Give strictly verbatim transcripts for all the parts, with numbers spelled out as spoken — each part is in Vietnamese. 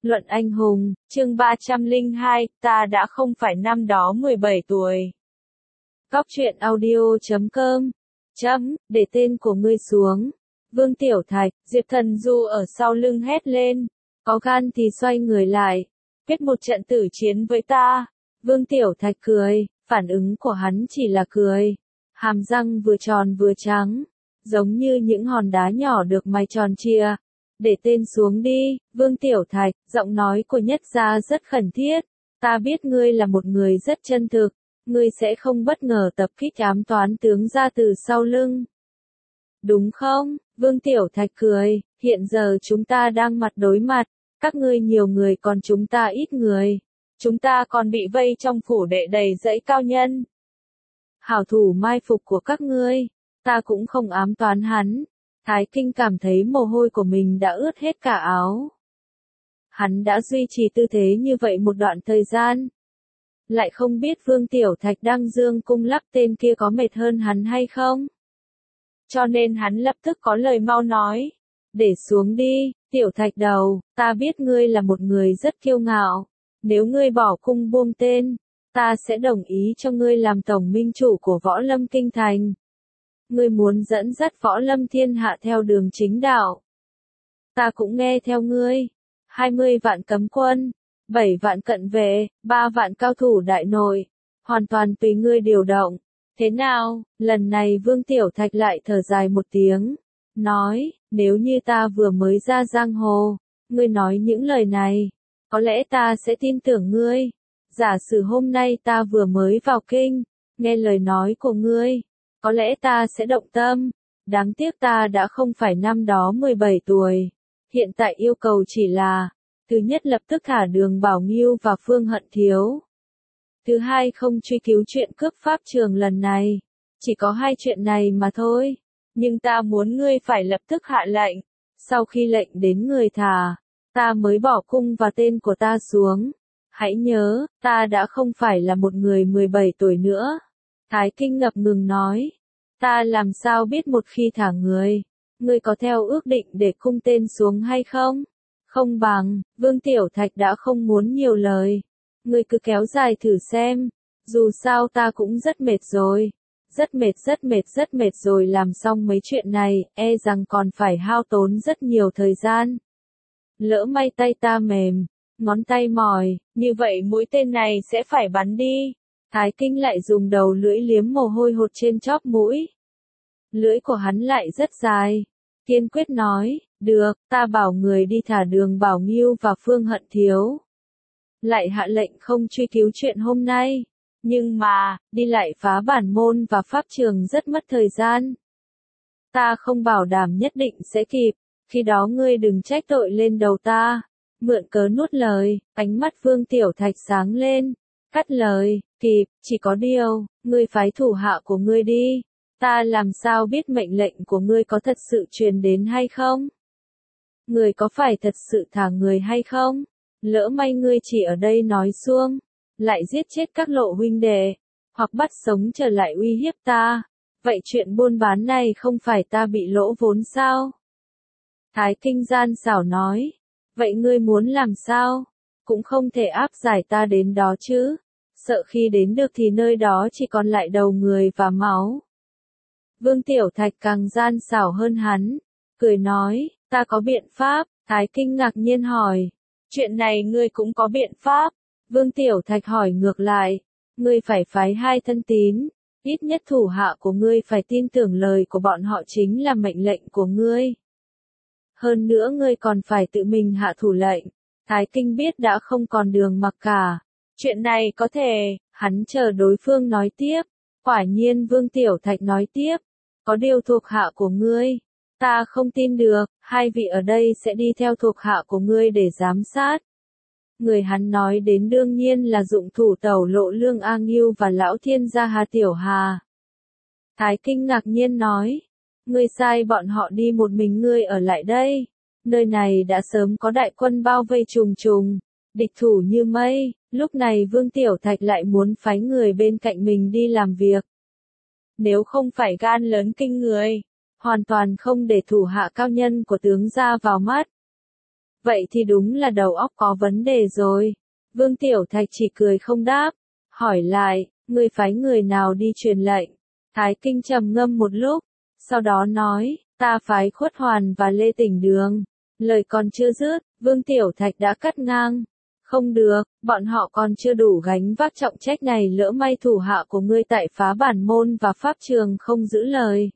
Luận anh hùng, chương ba trăm lẻ hai, ta đã không phải năm đó mười bảy tuổi. Góc truyện audio chấm com, chấm, để tên của ngươi xuống. Vương Tiểu Thạch, Diệp Thần Du ở sau lưng hét lên, có gan thì xoay người lại, kết một trận tử chiến với ta. Vương Tiểu Thạch cười, phản ứng của hắn chỉ là cười, hàm răng vừa tròn vừa trắng, giống như những hòn đá nhỏ được mài tròn trịa. Để tên xuống đi, Vương Tiểu Thạch, giọng nói của Nhất Gia rất khẩn thiết. Ta biết ngươi là một người rất chân thực, ngươi sẽ không bất ngờ tập kích ám toán tướng gia từ sau lưng. Đúng không? Vương Tiểu Thạch cười, hiện giờ chúng ta đang mặt đối mặt, các ngươi nhiều người còn chúng ta ít người. Chúng ta còn bị vây trong phủ đệ đầy dãy cao nhân. Hảo thủ mai phục của các ngươi, ta cũng không ám toán hắn. Thái Kinh cảm thấy mồ hôi của mình đã ướt hết cả áo. Hắn đã duy trì tư thế như vậy một đoạn thời gian. Lại không biết Vương Tiểu Thạch đang dương cung lắc tên kia có mệt hơn hắn hay không. Cho nên hắn lập tức có lời mau nói. Để xuống đi, Tiểu Thạch đầu, ta biết ngươi là một người rất kiêu ngạo. Nếu ngươi bỏ cung buông tên, ta sẽ đồng ý cho ngươi làm tổng minh chủ của Võ Lâm Kinh Thành. Ngươi muốn dẫn dắt Võ Lâm thiên hạ theo đường chính đạo. Ta cũng nghe theo ngươi. hai mươi vạn cấm quân, bảy vạn cận vệ, ba vạn cao thủ đại nội. Hoàn toàn tùy ngươi điều động. Thế nào? Lần này Vương Tiểu Thạch lại thở dài một tiếng. Nói, nếu như ta vừa mới ra giang hồ, ngươi nói những lời này, có lẽ ta sẽ tin tưởng ngươi. Giả sử hôm nay ta vừa mới vào kinh, nghe lời nói của ngươi, có lẽ ta sẽ động tâm. Đáng tiếc ta đã không phải năm đó mười bảy tuổi. Hiện tại yêu cầu chỉ là, thứ nhất lập tức thả Đường Bảo Ngưu và Phương Hận Thiếu. Thứ hai không truy cứu chuyện cướp pháp trường lần này. Chỉ có hai chuyện này mà thôi. Nhưng ta muốn ngươi phải lập tức hạ lệnh. Sau khi lệnh đến người thả, ta mới bỏ cung và tên của ta xuống. Hãy nhớ, ta đã không phải là một người mười bảy tuổi nữa. Thái Kinh ngập ngừng nói. Ta làm sao biết một khi thả người, ngươi có theo ước định để cung tên xuống hay không? Không bằng, Vương Tiểu Thạch đã không muốn nhiều lời. Ngươi cứ kéo dài thử xem. Dù sao ta cũng rất mệt rồi. Rất mệt rất mệt rất mệt rồi, làm xong mấy chuyện này, e rằng còn phải hao tốn rất nhiều thời gian. Lỡ may tay ta mềm, ngón tay mỏi, như vậy mũi tên này sẽ phải bắn đi. Thái Kinh lại dùng đầu lưỡi liếm mồ hôi hột trên chóp mũi. Lưỡi của hắn lại rất dài. Kiên quyết nói, được, ta bảo người đi thả Đường Bảo Ngưu và Phương Hận Thiếu. Lại hạ lệnh không truy cứu chuyện hôm nay. Nhưng mà, đi lại phá bản môn và pháp trường rất mất thời gian. Ta không bảo đảm nhất định sẽ kịp, khi đó ngươi đừng trách tội lên đầu ta. Mượn cớ nuốt lời, ánh mắt Vương Tiểu Thạch sáng lên. Cắt lời, kịp, chỉ có điều, ngươi phái thủ hạ của ngươi đi. Ta làm sao biết mệnh lệnh của ngươi có thật sự truyền đến hay không? Ngươi có phải thật sự thả người hay không? Lỡ may ngươi chỉ ở đây nói suông, lại giết chết các lộ huynh đệ, hoặc bắt sống trở lại uy hiếp ta. Vậy chuyện buôn bán này không phải ta bị lỗ vốn sao? Thái Kinh gian xảo nói. Vậy ngươi muốn làm sao? Cũng không thể áp giải ta đến đó chứ. Sợ khi đến được thì nơi đó chỉ còn lại đầu người và máu. Vương Tiểu Thạch càng gian xảo hơn hắn. Cười nói, ta có biện pháp. Thái Kinh ngạc nhiên hỏi. Chuyện này ngươi cũng có biện pháp. Vương Tiểu Thạch hỏi ngược lại. Ngươi phải phái hai thân tín. Ít nhất thủ hạ của ngươi phải tin tưởng lời của bọn họ chính là mệnh lệnh của ngươi. Hơn nữa ngươi còn phải tự mình hạ thủ lệnh. Thái Kinh biết đã không còn đường mặc cả. Chuyện này có thể, hắn chờ đối phương nói tiếp. Quả nhiên Vương Tiểu Thạch nói tiếp. Có điều thuộc hạ của ngươi, ta không tin được, hai vị ở đây sẽ đi theo thuộc hạ của ngươi để giám sát. Người hắn nói đến đương nhiên là dụng thủ tẩu Lộ Lương A Ngưu và lão thiên gia Hà Tiểu Hà. Thái Kinh ngạc nhiên nói, ngươi sai bọn họ đi một mình ngươi ở lại đây. Nơi này đã sớm có đại quân bao vây trùng trùng, địch thủ như mây, lúc này Vương Tiểu Thạch lại muốn phái người bên cạnh mình đi làm việc. Nếu không phải gan lớn kinh người, hoàn toàn không để thủ hạ cao nhân của tướng gia vào mắt. Vậy thì đúng là đầu óc có vấn đề rồi. Vương Tiểu Thạch chỉ cười không đáp. Hỏi lại, ngươi phái người nào đi truyền lệnh? Thái Kinh trầm ngâm một lúc. Sau đó nói, ta phái Khuất Hoàn và Lê Tỉnh Đường. Lời còn chưa dứt, Vương Tiểu Thạch đã cắt ngang. Không được, bọn họ còn chưa đủ gánh vác trọng trách này, lỡ may thủ hạ của ngươi tại Phá Bản Môn và Pháp Trường không giữ lời.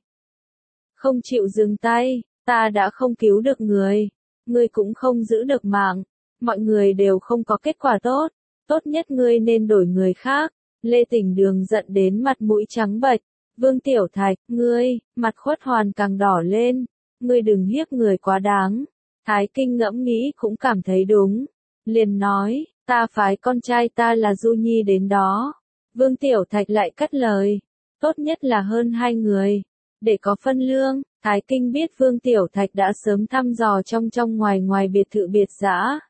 Không chịu dừng tay, ta đã không cứu được người. Ngươi cũng không giữ được mạng. Mọi người đều không có kết quả tốt. Tốt nhất ngươi nên đổi người khác. Lê Tỉnh Đường giận đến mặt mũi trắng bệch. Vương Tiểu Thạch, ngươi, mặt Khuất Hoàn càng đỏ lên. Ngươi đừng hiếp người quá đáng. Thái Kinh ngẫm nghĩ cũng cảm thấy đúng. Liền nói, ta phái con trai ta là Du Nhi đến đó. Vương Tiểu Thạch lại cắt lời. Tốt nhất là hơn hai người. Để có phân lương, Thái Kinh biết Vương Tiểu Thạch đã sớm thăm dò trong trong ngoài ngoài biệt thự biệt dã.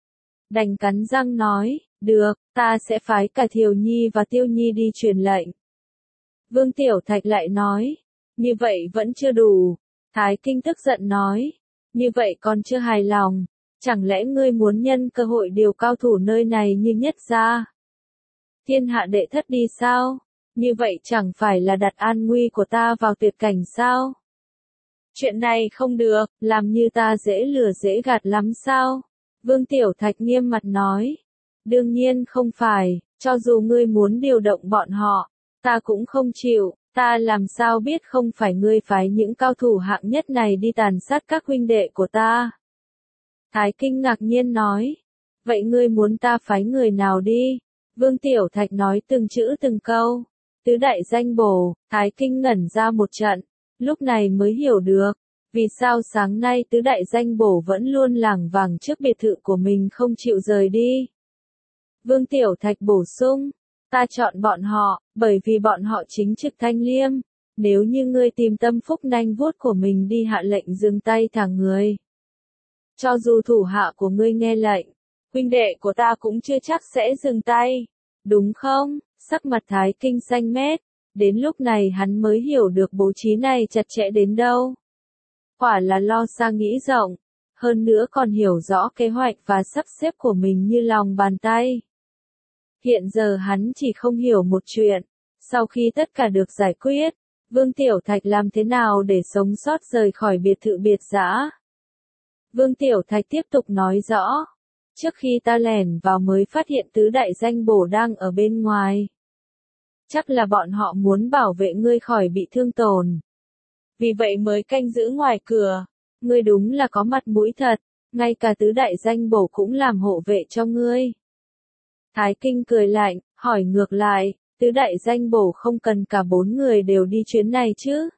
Đành cắn răng nói, được, ta sẽ phái cả Thiều Nhi và Tiêu Nhi đi truyền lệnh. Vương Tiểu Thạch lại nói, như vậy vẫn chưa đủ. Thái Kinh tức giận nói, như vậy còn chưa hài lòng. Chẳng lẽ ngươi muốn nhân cơ hội điều cao thủ nơi này như Nhất gia, Thiên Hạ đệ thất đi sao? Như vậy chẳng phải là đặt an nguy của ta vào tuyệt cảnh sao? Chuyện này không được, làm như ta dễ lừa dễ gạt lắm sao? Vương Tiểu Thạch nghiêm mặt nói. Đương nhiên không phải, cho dù ngươi muốn điều động bọn họ, ta cũng không chịu, ta làm sao biết không phải ngươi phái những cao thủ hạng nhất này đi tàn sát các huynh đệ của ta? Thái Kinh ngạc nhiên nói. Vậy ngươi muốn ta phái người nào đi? Vương Tiểu Thạch nói từng chữ từng câu. Tứ đại danh bổ, Thái Kinh ngẩn ra một trận, lúc này mới hiểu được, vì sao sáng nay tứ đại danh bổ vẫn luôn lảng vảng trước biệt thự của mình không chịu rời đi. Vương Tiểu Thạch bổ sung, ta chọn bọn họ, bởi vì bọn họ chính trực thanh liêm, nếu như ngươi tìm tâm phúc nanh vuốt của mình đi hạ lệnh dừng tay thả người. Cho dù thủ hạ của ngươi nghe lệnh, huynh đệ của ta cũng chưa chắc sẽ dừng tay, đúng không? Sắc mặt Thái Kinh xanh mét, đến lúc này hắn mới hiểu được bố trí này chặt chẽ đến đâu. Quả là lo xa nghĩ rộng, hơn nữa còn hiểu rõ kế hoạch và sắp xếp của mình như lòng bàn tay. Hiện giờ hắn chỉ không hiểu một chuyện, sau khi tất cả được giải quyết, Vương Tiểu Thạch làm thế nào để sống sót rời khỏi biệt thự biệt dã. Vương Tiểu Thạch tiếp tục nói rõ. Trước khi ta lẻn vào mới phát hiện tứ đại danh bổ đang ở bên ngoài. Chắc là bọn họ muốn bảo vệ ngươi khỏi bị thương tổn. Vì vậy mới canh giữ ngoài cửa. Ngươi đúng là có mặt mũi thật, ngay cả tứ đại danh bổ cũng làm hộ vệ cho ngươi. Thái Kinh cười lạnh, hỏi ngược lại, tứ đại danh bổ không cần cả bốn người đều đi chuyến này chứ?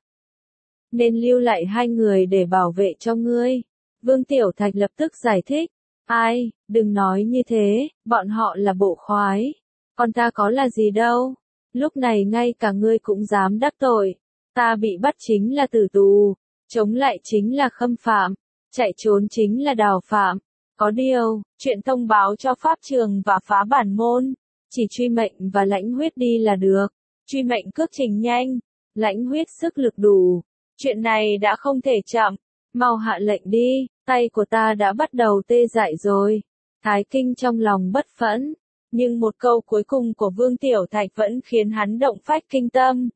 Nên lưu lại hai người để bảo vệ cho ngươi. Vương Tiểu Thạch lập tức giải thích. Ai, đừng nói như thế, bọn họ là bộ khoái. Còn ta có là gì đâu. Lúc này ngay cả ngươi cũng dám đắc tội. Ta bị bắt chính là tử tù, chống lại chính là khâm phạm, chạy trốn chính là đào phạm. Có điều, chuyện thông báo cho Pháp Trường và Phá Bản Môn, chỉ truy mệnh và lãnh huyết đi là được. Truy mệnh cước trình nhanh, lãnh huyết sức lực đủ. Chuyện này đã không thể chậm, mau hạ lệnh đi, tay của ta đã bắt đầu tê dại rồi. Thái Kinh trong lòng bất phẫn, nhưng một câu cuối cùng của Vương Tiểu Thạch vẫn khiến hắn động phách kinh tâm.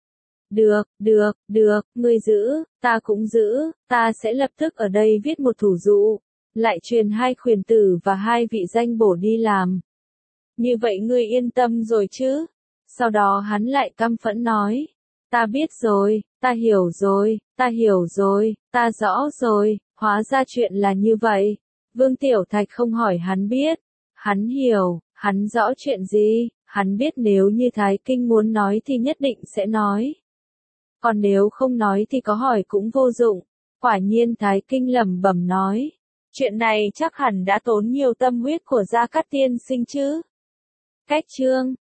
Được, được, được, ngươi giữ, ta cũng giữ, ta sẽ lập tức ở đây viết một thủ dụ, lại truyền hai khuyển tử và hai vị danh bổ đi làm. Như vậy ngươi yên tâm rồi chứ? Sau đó hắn lại căm phẫn nói, ta biết rồi, ta hiểu rồi, ta hiểu rồi, ta rõ rồi, hóa ra chuyện là như vậy. Vương Tiểu Thạch không hỏi hắn biết, hắn hiểu, hắn rõ chuyện gì, hắn biết nếu như Thái Kinh muốn nói thì nhất định sẽ nói. Còn nếu không nói thì có hỏi cũng vô dụng. Quả nhiên Thái Kinh lẩm bẩm nói, chuyện này chắc hẳn đã tốn nhiều tâm huyết của Gia Cát Tiên sinh chứ. Cách chương